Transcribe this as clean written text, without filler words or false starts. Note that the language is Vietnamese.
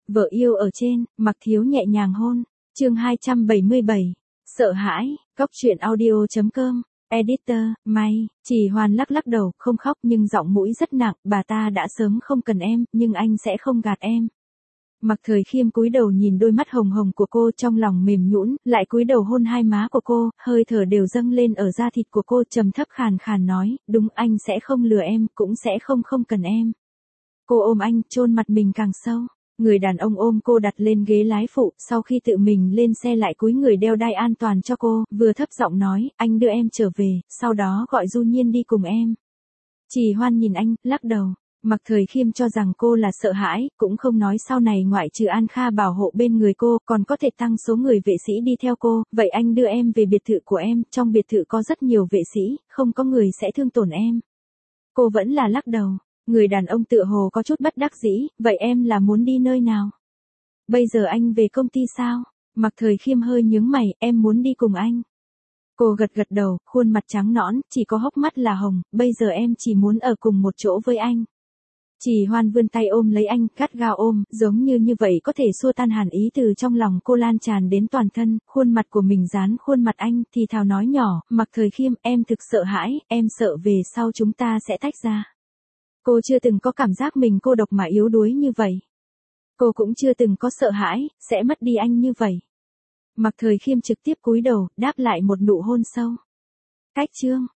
Vợ yêu ở trên, Mặc Thiếu nhẹ nhàng hôn. Chương 277. Sợ hãi, Cóc truyện audio.com. Editor, May. Chỉ Hoan lắc lắc đầu, không khóc nhưng giọng mũi rất nặng, bà ta đã sớm không cần em, nhưng anh sẽ không gạt em. Mặc Thời Khiêm cúi đầu nhìn đôi mắt hồng hồng của cô, trong lòng mềm nhũn, lại cúi đầu hôn hai má của cô, hơi thở đều dâng lên ở da thịt của cô, trầm thấp khàn khàn nói, đúng, anh sẽ không lừa em, cũng sẽ không cần em. Cô ôm anh, chôn mặt mình càng sâu. Người đàn ông ôm cô đặt lên ghế lái phụ, sau khi tự mình lên xe lại cúi người đeo đai an toàn cho cô, vừa thấp giọng nói, anh đưa em trở về, sau đó gọi Du Nhiên đi cùng em. Chỉ Hoan nhìn anh, lắc đầu. Mặc Thời Khiêm cho rằng cô là sợ hãi, cũng không nói sau này ngoại trừ An Kha bảo hộ bên người cô, còn có thể tăng số người vệ sĩ đi theo cô, vậy anh đưa em về biệt thự của em, trong biệt thự có rất nhiều vệ sĩ, không có người sẽ thương tổn em. Cô vẫn là lắc đầu. Người đàn ông tựa hồ có chút bất đắc dĩ, vậy em là muốn đi nơi nào? Bây giờ anh về công ty sao? Mặc Thời Khiêm hơi nhướng mày, em muốn đi cùng anh. Cô gật gật đầu, khuôn mặt trắng nõn, chỉ có hốc mắt là hồng, bây giờ em chỉ muốn ở cùng một chỗ với anh. Chỉ Hoan vươn tay ôm lấy anh, gắt gao ôm, giống như vậy có thể xua tan hàn ý từ trong lòng cô lan tràn đến toàn thân, khuôn mặt của mình dán khuôn mặt anh, thì thào nói nhỏ, Mặc Thời Khiêm, em thực sợ hãi, em sợ về sau chúng ta sẽ tách ra. Cô chưa từng có cảm giác mình cô độc mà yếu đuối như vậy. Cô cũng chưa từng có sợ hãi, sẽ mất đi anh như vậy. Mặc Thời Khiêm trực tiếp cúi đầu, đáp lại một nụ hôn sâu. Cách chương.